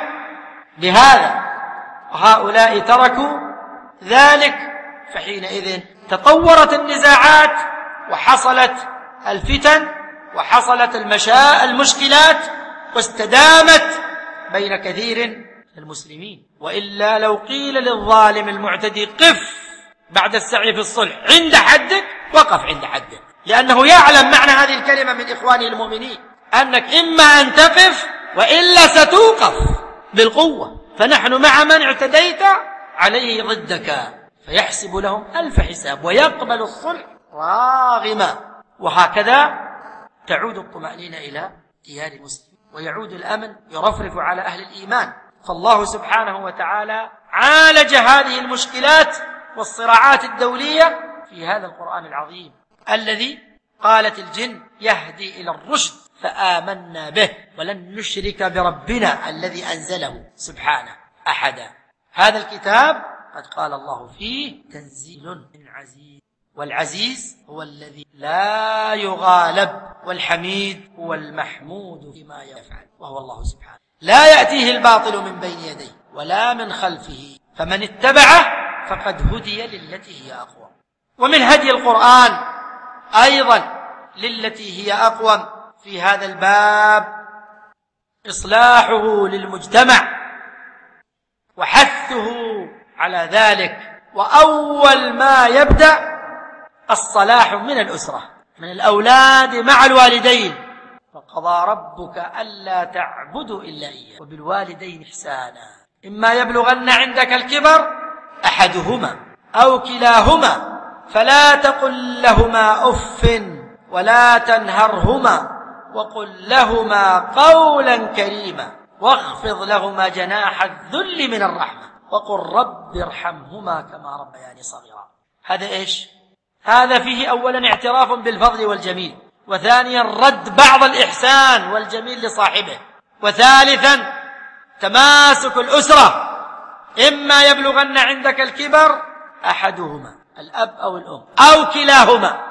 بهذا وهؤلاء تركوا ذلك، فحينئذ تطورت النزاعات وحصلت الفتن وحصلت المشكلات واستدامت بين كثير من المسلمين. وإلا لو قيل للظالم المعتدي قف بعد السعي في الصلح عند حدك، وقف عند حدك، لأنه يعلم معنى هذه الكلمة من إخوانه المؤمنين، أنك إما أن تقف وإلا ستوقف بالقوة. فنحن مع من اعتديت عليه ضدك، فيحسب لهم 1000 حساب ويقبل الصلح راغما. وهكذا تعود الطمأنينة إلى ديار المسلمين، ويعود الأمن يرفرف على أهل الإيمان. فالله سبحانه وتعالى عالج هذه المشكلات والصراعات الدولية في هذا القرآن العظيم الذي قالت الجن يهدي إلى الرشد فآمنا به ولن نشرك بربنا الذي أنزله سبحانه أحدا. هذا الكتاب قد قال الله فيه تنزيل من عزيز، والعزيز هو الذي لا يغالب، والحميد هو المحمود فيما يفعل، وهو الله سبحانه. لا يأتيه الباطل من بين يديه ولا من خلفه، فمن اتبعه فقد هدي للتي هي أقوى. ومن هدي القرآن أيضا للتي هي أقوى في هذا الباب إصلاحه للمجتمع وحثه على ذلك. وأول ما يبدأ الصلاح من الأسرة، من الأولاد مع الوالدين. فقضى ربك ألا تعبدوا إلا إياه وبالوالدين إحسانا إما يبلغن عندك الكبر أحدهما أو كلاهما فلا تقل لهما أف ولا تنهرهما وقل لهما قولا كريما واخفض لهما جناح الذل من الرحمة وقل رب ارحمهما كما ربياني صغيرا. هذا إيش؟ هذا فيه أولا اعتراف بالفضل والجميل، وثانيا رد بعض الإحسان والجميل لصاحبه، وثالثا تماسك الأسرة إما يبلغن عندك الكبر أحدهما الأب أو الأم أو كلاهما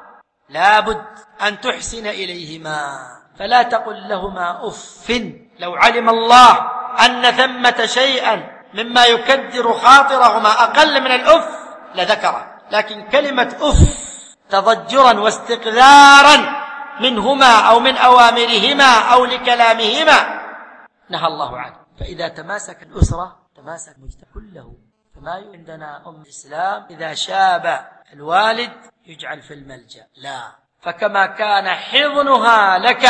لابد أن تحسن إليهما فلا تقل لهما أف. لو علم الله أن ثمة شيئا مما يكدر خاطرهما أقل من الأف لذكره، لكن كلمة أف تضجرا واستقذارا منهما أو من أوامرهما أو لكلامهما نهى الله عنه. فإذا تماسك الأسرة تماسك المجتمع كله. فما عندنا الإسلام إذا شاب الوالد يجعل في الملجأ، لا، فكما كان حضنها لك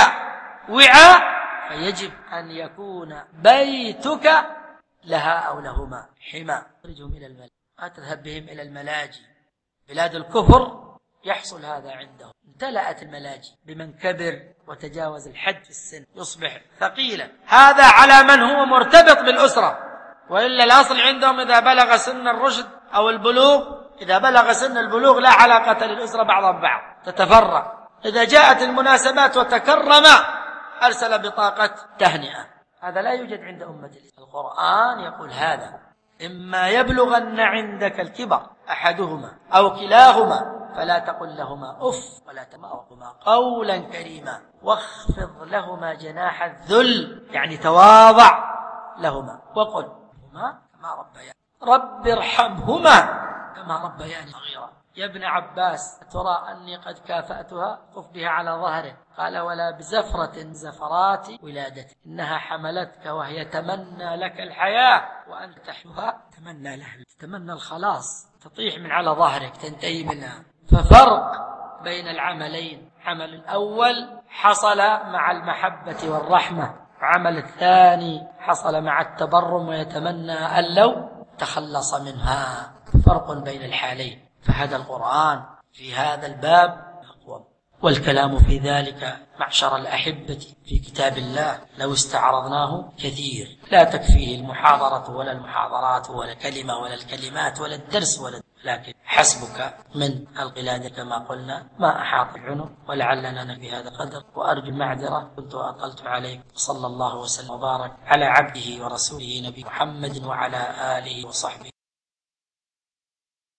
وعاء فيجب أن يكون بيتك لها أو لهما حمى. تخرجهم إلى الملاجئ، ما تذهب بهم إلى الملاجئ. بلاد الكفر يحصل هذا عندهم، امتلأت الملاجئ بمن كبر وتجاوز الحد في السن يصبح ثقيلا. هذا على من هو مرتبط بالأسرة، وإلا الأصل عندهم إذا بلغ سن الرشد أو البلوغ، إذا بلغ سن البلوغ لا علاقة للأسرة بعضها ببعض، تتفرق. إذا جاءت المناسبات وتكرم أرسل بطاقة تهنئة. هذا لا يوجد عند أمة الإسلام. القرآن يقول هذا إما يبلغن عندك الكبر أحدهما أو كلاهما فلا تقل لهما أف ولا تنهرهما قولا كريما واخفض لهما جناح الذل، يعني تواضع لهما، وقل لهما كما ربياني رب ارحمهما كما ربياني صغيرا. يا ابن عباس ترى أني قد كافأتها؟ قف بها على ظهره. قال ولا بزفرة زفرات ولادتي، إنها حملتك وهي تمنى لك الحياة وأنت تحملها تمنى لها، تتمنى الخلاص، تطيح من على ظهرك تنتهي منها. ففرق بين العملين، عمل الأول حصل مع المحبة والرحمة، وعمل الثاني حصل مع التبرم ويتمنى أن لو تخلص منها. فرق بين الحالين. فهذا القرآن في هذا الباب أقوم، والكلام في ذلك معشر الأحبة في كتاب الله لو استعرضناه كثير، لا تكفيه المحاضرة ولا المحاضرات ولا الكلمة ولا الكلمات ولا الدرس لكن حسبك من القلادة كما قلنا ما أحاط العنق. ولعلنا نبي هذا القدر، وأرجو المعذرة كنت أطلت عليكم. صلى الله وسلم وبارك على عبده ورسوله نبي محمد وعلى آله وصحبه.